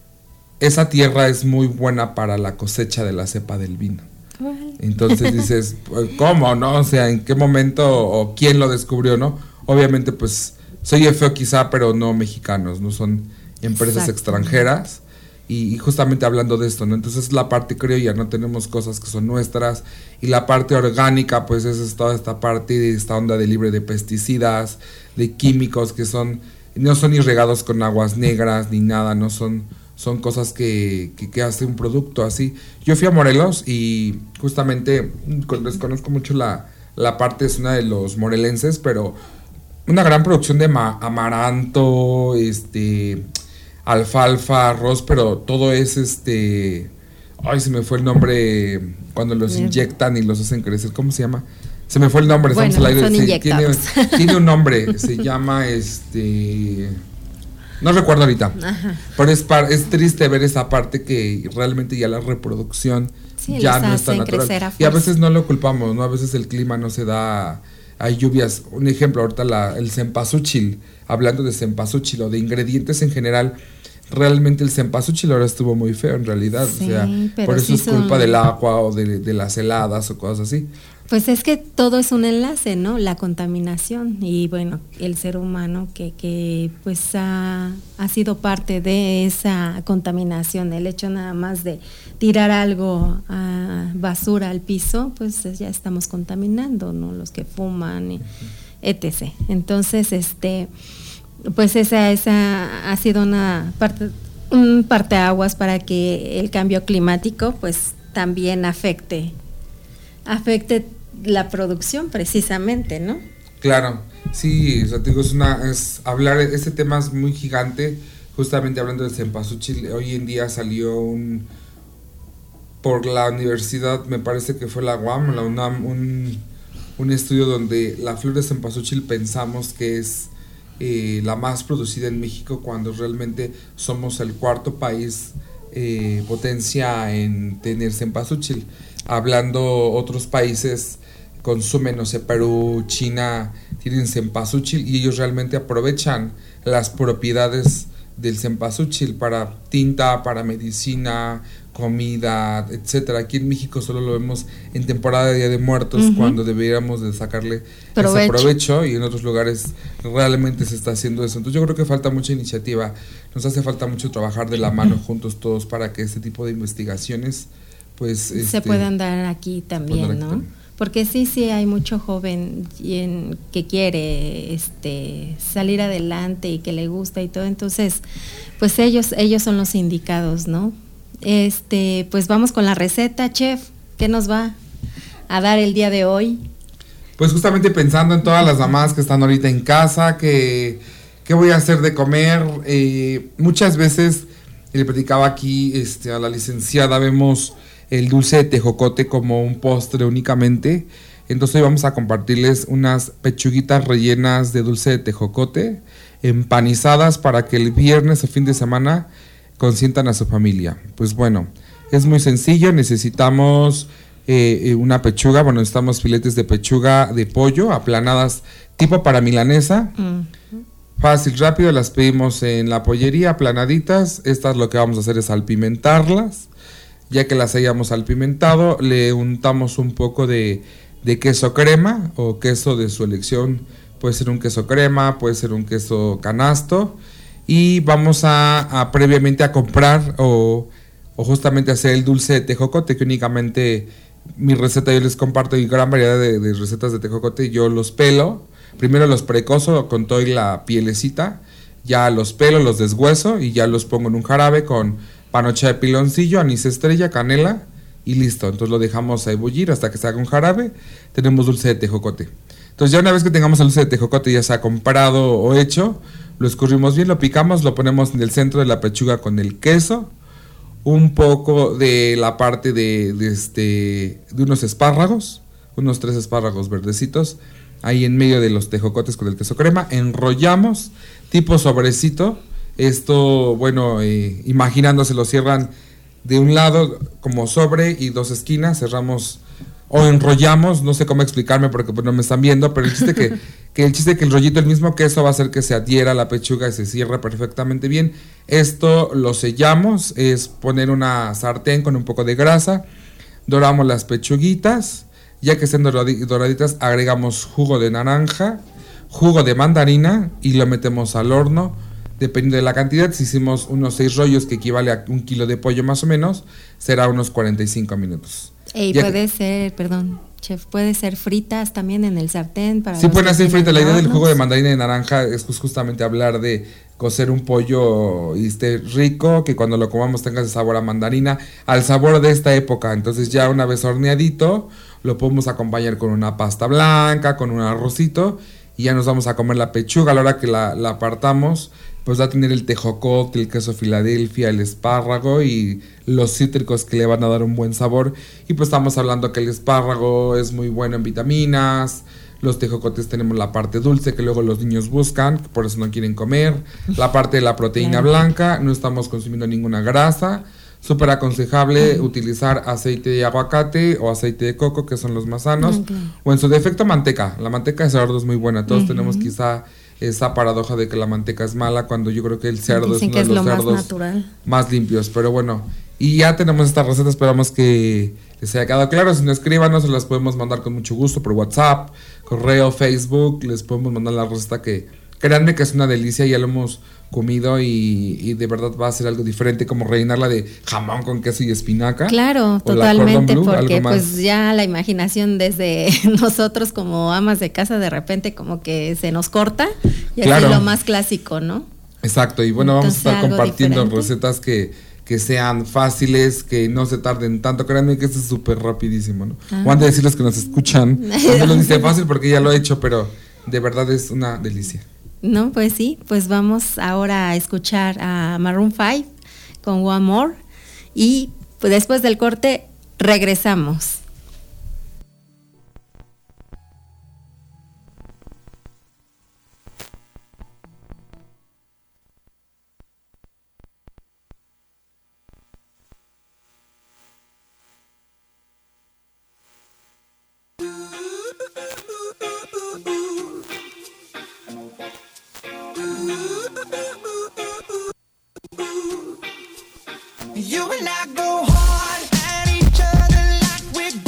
esa tierra es muy buena para la cosecha de la cepa del vino. Entonces dices, ¿cómo, no? O sea, ¿en qué momento o quién lo descubrió, no? Obviamente, pues, soy feo quizá, pero no mexicanos, no son empresas Exacto. extranjeras. Y, y justamente hablando de esto, ¿no? Entonces la parte criolla, no tenemos cosas que son nuestras. Y la parte orgánica, pues, es toda esta parte de esta onda de libre de pesticidas, de químicos que son, no son irrigados con aguas negras ni nada, no son, son cosas que, que, que hace un producto así. Yo fui a Morelos y justamente desconozco mucho la, la parte, es una de los morelenses, pero una gran producción de ma- amaranto, este, alfalfa, arroz, pero todo es este, ay, se me fue el nombre cuando los Bien. inyectan y los hacen crecer, ¿cómo se llama? Se me fue el nombre, bueno, estamos al aire. Son Se, inyectados. Tiene, tiene un nombre, se llama este, no recuerdo ahorita. Ajá. Pero es, par, es triste ver esa parte que realmente ya la reproducción sí, ya no está natural. A y a veces no lo culpamos, ¿no? A veces el clima no se da, hay lluvias. Un ejemplo, ahorita la, el cempasúchil, hablando de cempasúchil o de ingredientes en general, realmente el cempasúchil ahora estuvo muy feo en realidad. Sí, o sea, por eso sí es son... culpa del agua o de, de las heladas o cosas así. Pues es que todo es un enlace, ¿no? La contaminación y bueno, el ser humano que, que pues ha, ha sido parte de esa contaminación, el hecho nada más de tirar algo a basura al piso, pues ya estamos contaminando, ¿no? Los que fuman, y etcétera. Entonces, este, pues esa, esa ha sido una parte, un parteaguas para que el cambio climático pues también afecte, afecte la producción precisamente, ¿no? Claro, sí, o sea, te digo, es una, es hablar, este tema es muy gigante, justamente hablando del cempasúchil, hoy en día salió un, por la universidad, me parece que fue la U A M, la UNAM, un, un estudio donde la flor de cempasúchil pensamos que es eh, la más producida en México, cuando realmente somos el cuarto país eh, potencia en tener cempasúchil. Hablando otros países consumen, no sé, Perú, China, tienen cempasúchil y ellos realmente aprovechan las propiedades del cempasúchil para tinta, para medicina, comida, etcétera. Aquí en México solo lo vemos en temporada de Día de Muertos, uh-huh. cuando deberíamos de sacarle provecho. ese provecho, y en otros lugares realmente se está haciendo eso. Entonces yo creo que falta mucha iniciativa, nos hace falta mucho trabajar de la mano juntos todos para que este tipo de investigaciones pues se este, puedan dar aquí también, ¿no? También. Porque sí, sí hay mucho joven que quiere este salir adelante y que le gusta y todo, entonces pues ellos ellos son los indicados, ¿no? Este, pues vamos con la receta, chef, ¿qué nos va a dar el día de hoy? Pues justamente pensando en todas las mamás que están ahorita en casa, que qué voy a hacer de comer, eh, muchas veces le platicaba aquí este a la licenciada, vemos el dulce de tejocote como un postre únicamente. Entonces hoy vamos a compartirles unas pechuguitas rellenas de dulce de tejocote, empanizadas, para que el viernes o fin de semana consientan a su familia. Pues bueno, es muy sencillo, necesitamos eh, una pechuga, bueno, necesitamos filetes de pechuga de pollo aplanadas tipo para milanesa. Uh-huh. Fácil, rápido, las pedimos en la pollería, aplanaditas. Estas lo que vamos a hacer es salpimentarlas. Ya que las hayamos salpimentado, le untamos un poco de, de queso crema o queso de su elección. Puede ser un queso crema, puede ser un queso canasto. Y vamos a, a previamente a comprar o, o justamente hacer el dulce de tejocote, que únicamente mi receta yo les comparto, y gran variedad de, de recetas de tejocote. Yo los pelo, primero los precozo con toda la pielecita, ya los pelo, los deshueso y ya los pongo en un jarabe con panocha de piloncillo, anís estrella, canela y listo. Entonces lo dejamos a ebullir hasta que se haga un jarabe. Tenemos dulce de tejocote. Entonces ya una vez que tengamos el dulce de tejocote ya sea comprado o hecho, lo escurrimos bien, lo picamos, lo ponemos en el centro de la pechuga con el queso, un poco de la parte de, de, este, de unos espárragos, unos tres espárragos verdecitos, ahí en medio de los tejocotes con el queso crema, enrollamos tipo sobrecito. Esto, bueno, eh, imaginándose, lo cierran de un lado como sobre y dos esquinas, cerramos o enrollamos, no sé cómo explicarme porque pues, no me están viendo, pero el chiste que, que el chiste que el rollito, el mismo queso va a hacer que se adhiera a la pechuga y se cierre perfectamente bien. Esto lo sellamos, es poner una sartén con un poco de grasa, doramos las pechuguitas, ya que estén doraditas agregamos jugo de naranja, jugo de mandarina y lo metemos al horno. Dependiendo de la cantidad, si hicimos unos seis rollos, que equivale a un kilo de pollo más o menos, será unos cuarenta y cinco minutos. Y puede que, ser, perdón, chef, puede ser fritas también en el sartén. Para sí, pueden ser fritas. La idea del jugo de mandarina y de naranja es justamente hablar de cocer un pollo y esté rico, que cuando lo comamos tenga ese sabor a mandarina, al sabor de esta época. Entonces ya una vez horneadito, lo podemos acompañar con una pasta blanca, con un arrocito, y ya nos vamos a comer la pechuga. A la hora que la, la apartamos, pues va a tener el tejocote, el queso Filadelfia, el espárrago y los cítricos que le van a dar un buen sabor. Y pues estamos hablando que el espárrago es muy bueno en vitaminas, los tejocotes tenemos la parte dulce que luego los niños buscan, por eso no quieren comer, la parte de la proteína blanca, no estamos consumiendo ninguna grasa. Súper aconsejable uh-huh. utilizar aceite de aguacate o aceite de coco, que son los más sanos, okay. o en su defecto manteca. La manteca de cerdo es muy buena. Todos uh-huh. tenemos quizá esa paradoja de que la manteca es mala, cuando yo creo que el cerdo Dicen es uno de los es cerdos más, natural. más limpios. Pero bueno, y ya tenemos esta receta, esperamos que les haya quedado claro. Si no, escríbanos, se las podemos mandar con mucho gusto por WhatsApp, correo, Facebook. Les podemos mandar la receta que, créanme que es una delicia, ya lo hemos comido y, y de verdad va a ser algo diferente, como rellenarla de jamón con queso y espinaca. Claro, totalmente, blue, porque pues ya la imaginación desde nosotros como amas de casa de repente como que se nos corta y claro. así lo más clásico, ¿no? Exacto, y bueno, entonces, vamos a estar compartiendo diferente. recetas que, que sean fáciles, que no se tarden tanto. Créanme que esto es súper rapidísimo, ¿no? Ah. O han de decirles que nos escuchan, no lo dice fácil porque ya lo he hecho, pero de verdad es una delicia. No, pues sí, pues vamos ahora a escuchar a Maroon five con One More y pues después del corte regresamos. You and I go hard at each other like we're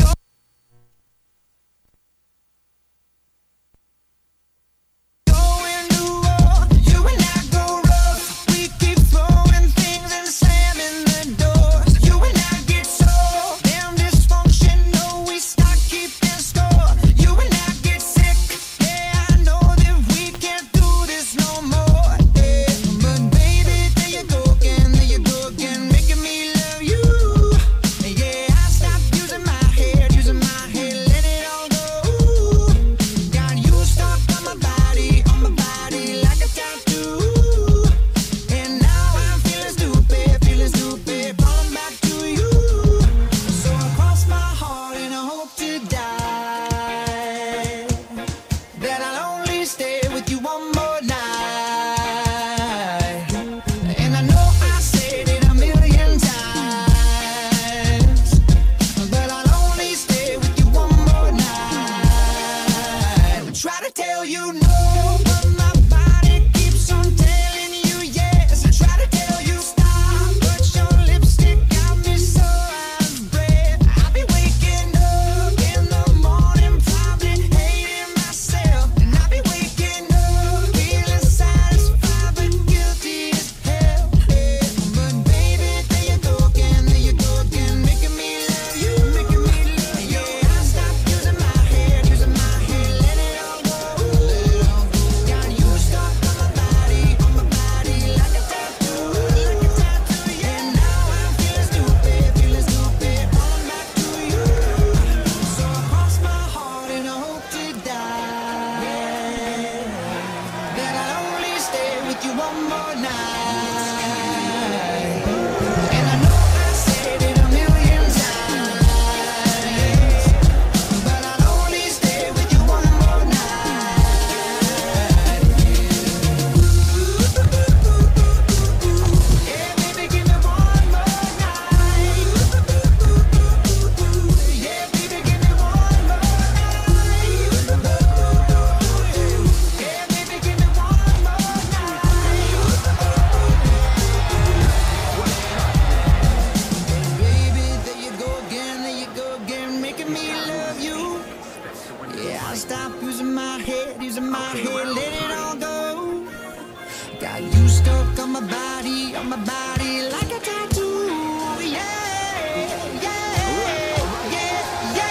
melodies in my head, let it all go. Got you stuck on my body, on my body like a tattoo. Yeah, yeah, yeah, yeah.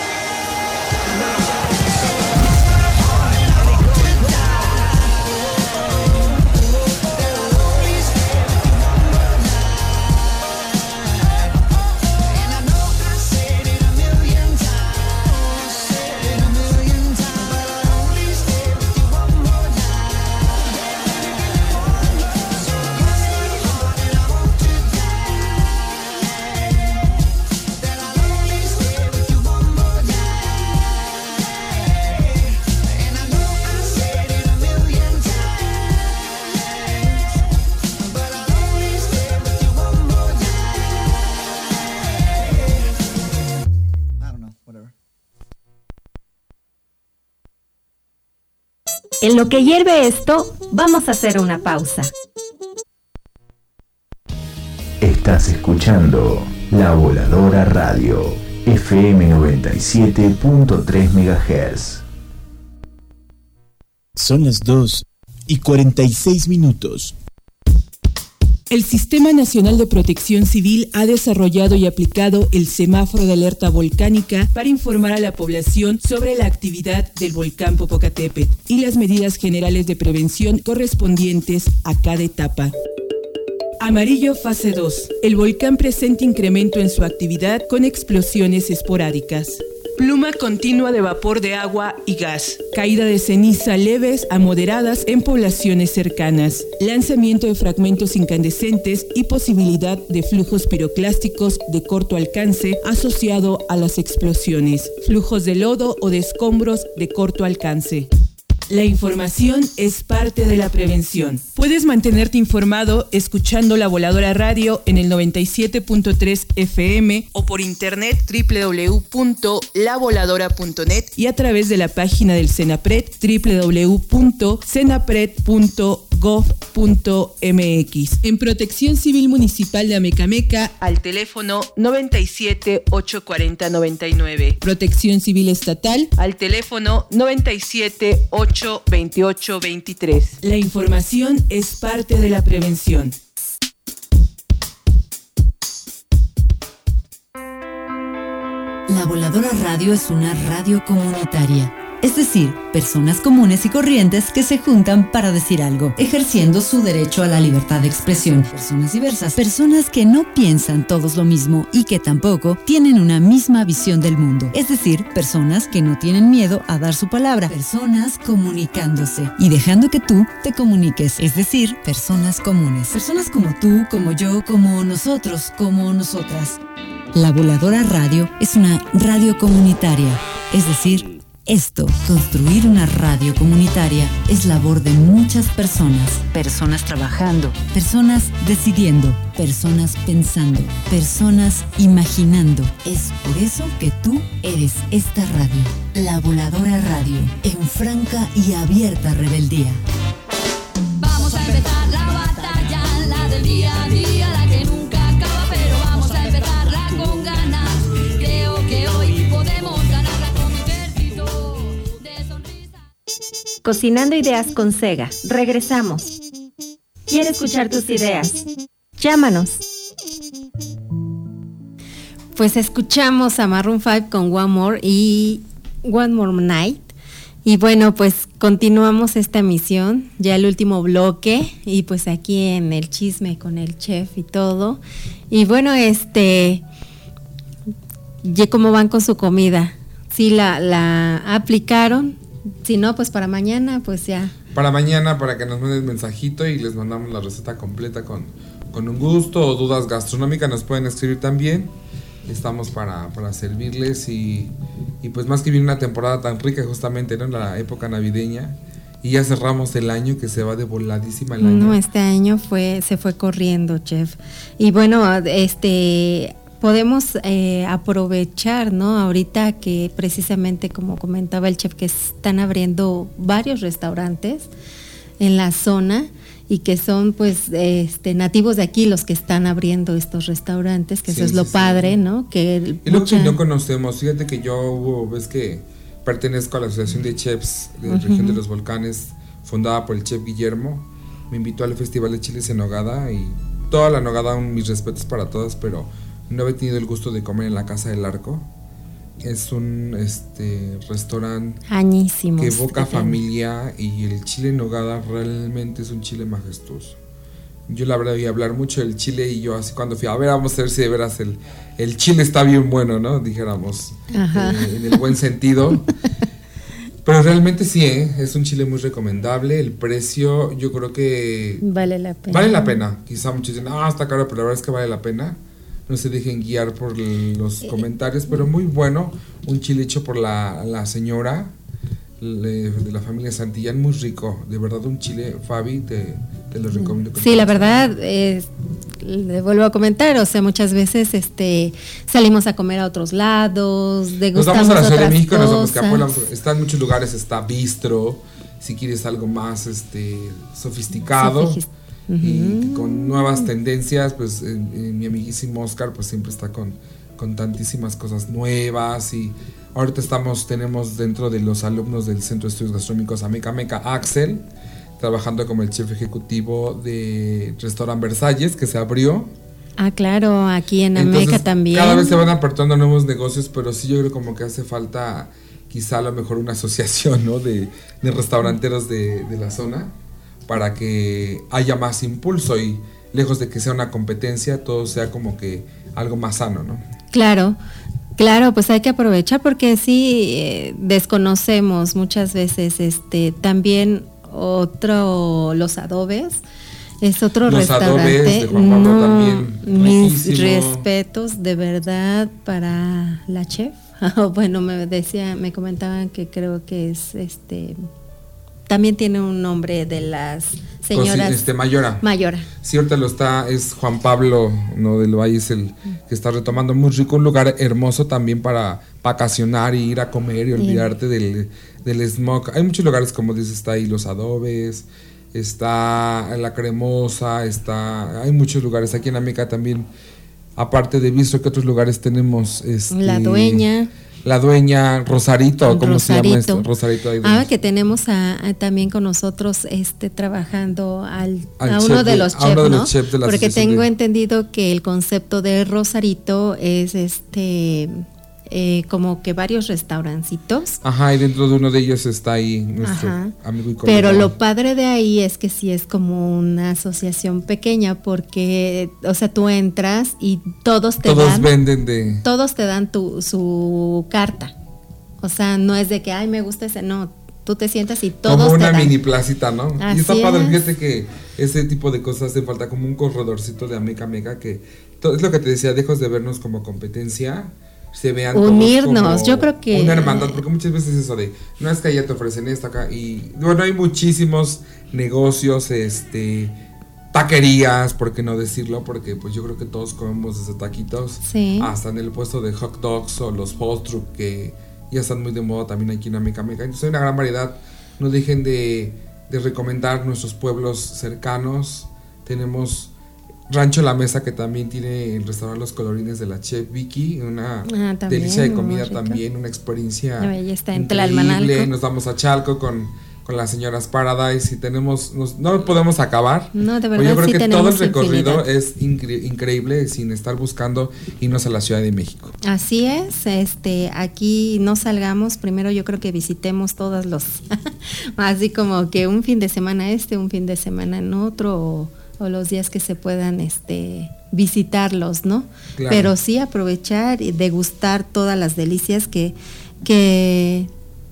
And I know I said it a million times, said it a million times, but I'll only stay with you one more night. So give me your heart and I won't you die. That I'll only stay with you one more night. And I know I said it a million times, but I'll only stay with you one more night. I don't know, whatever. En lo que hierve esto, vamos a hacer una pausa. Estás escuchando La Voladora Radio, F M noventa y siete punto tres megahertz. Son las dos y cuarenta y seis minutos. El Sistema Nacional de Protección Civil ha desarrollado y aplicado el semáforo de alerta volcánica para informar a la población sobre la actividad del volcán Popocatépetl y las medidas generales de prevención correspondientes a cada etapa. Amarillo fase dos. El volcán presenta incremento en su actividad con explosiones esporádicas. Pluma continua de vapor de agua y gas. Caída de ceniza leves a moderadas en poblaciones cercanas. Lanzamiento de fragmentos incandescentes y posibilidad de flujos piroclásticos de corto alcance asociado a las explosiones. Flujos de lodo o de escombros de corto alcance. La información es parte de la prevención. Puedes mantenerte informado escuchando La Voladora Radio en el noventa y siete punto tres F M o por internet doble u doble u doble u punto la voladora punto net y a través de la página del CENAPRED doble u doble u doble u punto cenapred punto gov punto m x. En Protección Civil Municipal de Amecameca al teléfono noventa y siete, ochocientos cuarenta, noventa y nueve. Protección Civil Estatal al teléfono noventa y siete, ochocientos veintiocho, veintitrés. La información es parte de la prevención. La Voladora Radio es una radio comunitaria. Es decir, personas comunes y corrientes que se juntan para decir algo, ejerciendo su derecho a la libertad de expresión. Personas diversas, personas que no piensan todos lo mismo y que tampoco tienen una misma visión del mundo. Es decir, personas que no tienen miedo a dar su palabra. Personas comunicándose y dejando que tú te comuniques. Es decir, personas comunes. Personas como tú, como yo, como nosotros, como nosotras. La Voladora Radio es una radio comunitaria. Es decir, esto, construir una radio comunitaria, es labor de muchas personas. Personas trabajando, personas decidiendo, personas pensando, personas imaginando. Es por eso que tú eres esta radio, La Voladora Radio, en franca y abierta rebeldía. Vamos a empezar la batalla, la del día a día, la que nunca acaba, pero vamos a empezarla con ganas. Creo que hoy podemos ganarla con un ejército de sonrisas. Cocinando Ideas con Sega. Regresamos. ¿Quieres escuchar tus ideas? Llámanos. Pues escuchamos a Maroon five con One More y One More Night. Y bueno, pues continuamos esta emisión, ya el último bloque, y pues aquí en el chisme con el chef y todo. Y bueno, este, ¿y cómo van con su comida? ¿Sí la, la aplicaron? Si no, pues para mañana, pues ya. Para mañana, para que nos manden mensajito y les mandamos la receta completa con, con un gusto, o dudas gastronómicas nos pueden escribir también. Estamos para, para servirles y, y pues más que viene una temporada tan rica justamente, ¿no? En la época navideña, y ya cerramos el año, que se va de voladísima el año. No, este año fue se fue corriendo, chef. Y bueno, este podemos eh, aprovechar, ¿no? Ahorita que precisamente como comentaba el chef, que están abriendo varios restaurantes en la zona y que son pues este nativos de aquí los que están abriendo estos restaurantes, que sí, eso es lo sí, padre, sí. ¿no? Que el, y lo mucha... que no conocemos, fíjate que yo hubo, ves que pertenezco a la Asociación de Chefs de la Ujú. Región de los Volcanes, fundada por el chef Guillermo. Me invitó al Festival de Chiles en Nogada y toda la Nogada, un- mis respetos para todas, pero no he tenido el gusto de comer en la Casa del Arco. Es un este restaurante Añísimos. que evoca que tiene. familia y el chile en nogada realmente es un chile majestuoso. Yo la verdad voy a hablar mucho del chile y yo así cuando fui a ver, vamos a ver si de veras el, el chile está bien bueno, ¿no? Dijéramos, Ajá. eh, en el buen sentido. Pero realmente sí, ¿eh? Es un chile muy recomendable. El precio yo creo que Vale la pena. vale la pena. Quizá muchos dicen, ah, está caro, pero la verdad es que vale la pena. No se dejen guiar por l- los comentarios, pero muy bueno. Un chile hecho por la, la señora le- de la familia Santillán, muy rico. De verdad, un chile, Fabi, te, te lo recomiendo. con Sí, la mucho. verdad, eh, le vuelvo a comentar, o sea, muchas veces este salimos a comer a otros lados, Nos degustamos vamos a la Ciudad de otras México, nos vamos a cosas. Escapola, está en muchos lugares, está bistro, si quieres algo más este sofisticado. Sofis- Y Ujú. con nuevas tendencias, pues eh, eh, mi amiguísimo Oscar pues siempre está con, con tantísimas cosas nuevas y ahorita estamos, tenemos dentro de los alumnos del Centro de Estudios Gastronómicos Ameca Meca, Axel, trabajando como el chef ejecutivo de Restaurant Versalles, que se abrió. Ah, claro, aquí en Entonces, Ameca también. cada vez se van apertando nuevos negocios, pero sí yo creo como que hace falta quizá a lo mejor una asociación, ¿no? de, de restauranteros de, de la zona, para que haya más impulso y lejos de que sea una competencia, todo sea como que algo más sano, ¿no? Claro, claro, pues hay que aprovechar porque sí eh, desconocemos muchas veces este también otro los adobes. Es otro Los restaurante. adobes de Juan Pablo No, también, mis riquísimo. respetos de verdad para la chef. Bueno, me decía, me comentaban que creo que es este también tiene un nombre de las señoras. Cosi- este, Mayora. Mayora. Sí, ahorita lo está, es Juan Pablo, ¿no? Del Valle, es el que está retomando, muy rico, un lugar hermoso también para vacacionar y ir a comer y olvidarte del, del smog. Hay muchos lugares, como dices, está ahí Los Adobes, está La Cremosa, está, hay muchos lugares aquí en Ameca también, aparte de Bistro, ¿qué otros lugares tenemos? Este, La Dueña. La Dueña, Rosarito, ¿cómo se llama esto? Rosarito. Ahí de- Ah, que tenemos a, a- también con nosotros este trabajando al, Al a chef uno de de- los a chefs, uno de los ¿no? chefs de la Porque asociación tengo de- entendido que el concepto de Rosarito es este eh, como que varios restaurancitos. Ajá, y dentro de uno de ellos está ahí nuestro Ajá. amigo y colega. Pero lo padre de ahí es que sí es como una asociación pequeña porque, o sea, tú entras y todos te Todos dan venden de... todos te dan tu, su carta. O sea, no es de que, ay, me gusta ese, no. Tú te sientas y todos como una te dan. mini placita, ¿no? Así y está padre, es. fíjate que ese tipo de cosas hace falta como un corredorcito de Ameca Meca que to- es lo que te decía, lejos de vernos como competencia, se vean todos Unirnos, como yo creo que- una hermandad, porque muchas veces eso de, no es que allá te ofrecen esto acá, y bueno, hay muchísimos negocios, este, taquerías, por qué no decirlo, porque pues yo creo que todos comemos desde taquitos Sí. hasta en el puesto de hot dogs o los post truck que ya están muy de moda también aquí en Ameca Meca. Entonces hay una gran variedad. No dejen de, de recomendar nuestros pueblos cercanos. Tenemos Rancho La Mesa, que también tiene el restaurante Los Colorines de la chef Vicky, una Ah, también, delicia de muy comida rico. también, una experiencia Ahí está, en increíble. Tlalmanalco. Nos vamos a Chalco con, con las señoras Paradise y tenemos, nos- no podemos acabar. No, de Pero verdad yo creo sí que todo tenemos el recorrido infinidad. es incre- increíble sin estar buscando irnos a la Ciudad de México. Así es, este, aquí no salgamos, primero yo creo que visitemos todos los, así como que un fin de semana este, un fin de semana en otro, o, o los días que se puedan, este, visitarlos, ¿no? Claro. Pero sí aprovechar y degustar todas las delicias que, que,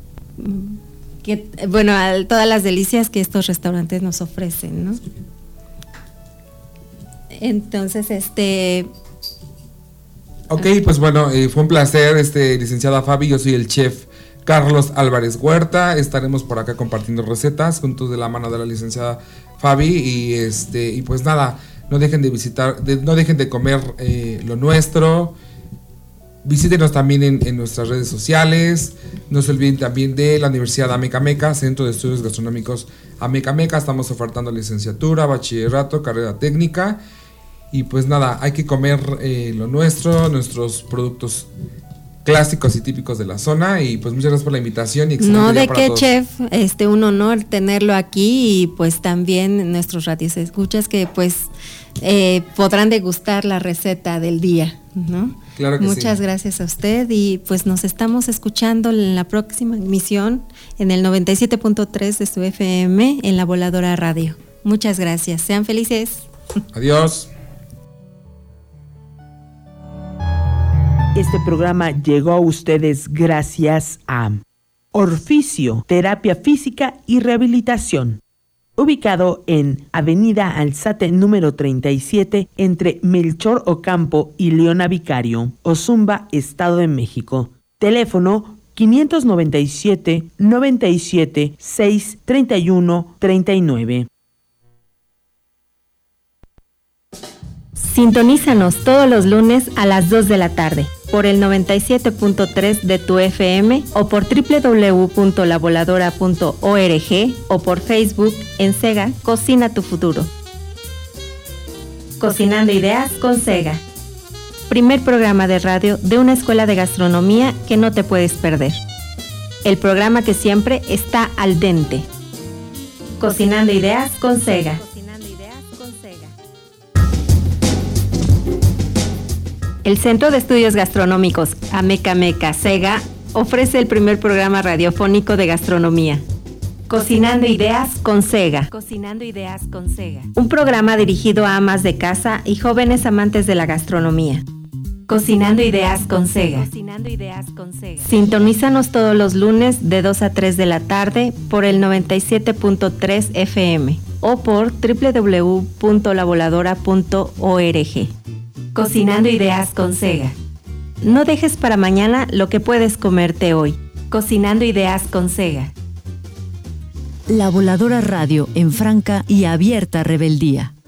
que bueno, al- todas las delicias que estos restaurantes nos ofrecen, ¿no? Entonces, este, Ok, pues bueno, eh, fue un placer, este, licenciada Fabi, yo soy el chef Carlos Álvarez Huerta, estaremos por acá compartiendo recetas juntos de la mano de la licenciada Fabi y este y pues nada, no dejen de visitar, de- no dejen de comer eh, lo nuestro, visítenos también en, en nuestras redes sociales, no se olviden también de la Universidad Ameca Meca, Centro de Estudios Gastronómicos Ameca Meca, estamos ofertando licenciatura, bachillerato, carrera técnica. Y pues nada, hay que comer eh, lo nuestro, nuestros productos clásicos y típicos de la zona. Y pues muchas gracias por la invitación y excelente No, día de para qué, todos. chef, este, un honor tenerlo aquí y pues también nuestros radios escuchas que pues eh, podrán degustar la receta del día, ¿no? Claro que Muchas sí. gracias a usted y pues nos estamos escuchando en la próxima emisión en el noventa y siete punto tres de su F M en La Voladora Radio. Muchas gracias, sean felices. Adiós. Este programa llegó a ustedes gracias a Orficio, Terapia Física y Rehabilitación, ubicado en Avenida Alzate número treinta y siete entre Melchor Ocampo y Leona Vicario, Ozumba, Estado de México. Teléfono quinientos noventa y siete, noventa y siete, seis, treinta y uno, treinta y nueve. Sintonízanos todos los lunes a las dos de la tarde por el noventa y siete punto tres de tu F M o por doble u doble u doble u punto la voladora punto org o por Facebook en Sega Cocina tu Futuro. Cocinando Ideas con Sega. Primer programa de radio de una escuela de gastronomía que no te puedes perder. El programa que siempre está al dente. Cocinando Ideas con Sega. El Centro de Estudios Gastronómicos Ameca Meca Sega ofrece el primer programa radiofónico de gastronomía. Cocinando Ideas con Sega. Cocinando Ideas con Sega. Un programa dirigido a amas de casa y jóvenes amantes de la gastronomía. Cocinando Ideas con Sega. Cocinando Ideas con Sega. Sintonízanos todos los lunes de dos a tres de la tarde por el noventa y siete punto tres F M o por doble u doble u doble u punto la voladora punto org. Cocinando Ideas con Sega. No dejes para mañana lo que puedes comerte hoy. Cocinando Ideas con Sega. La Voladora Radio en franca y abierta rebeldía.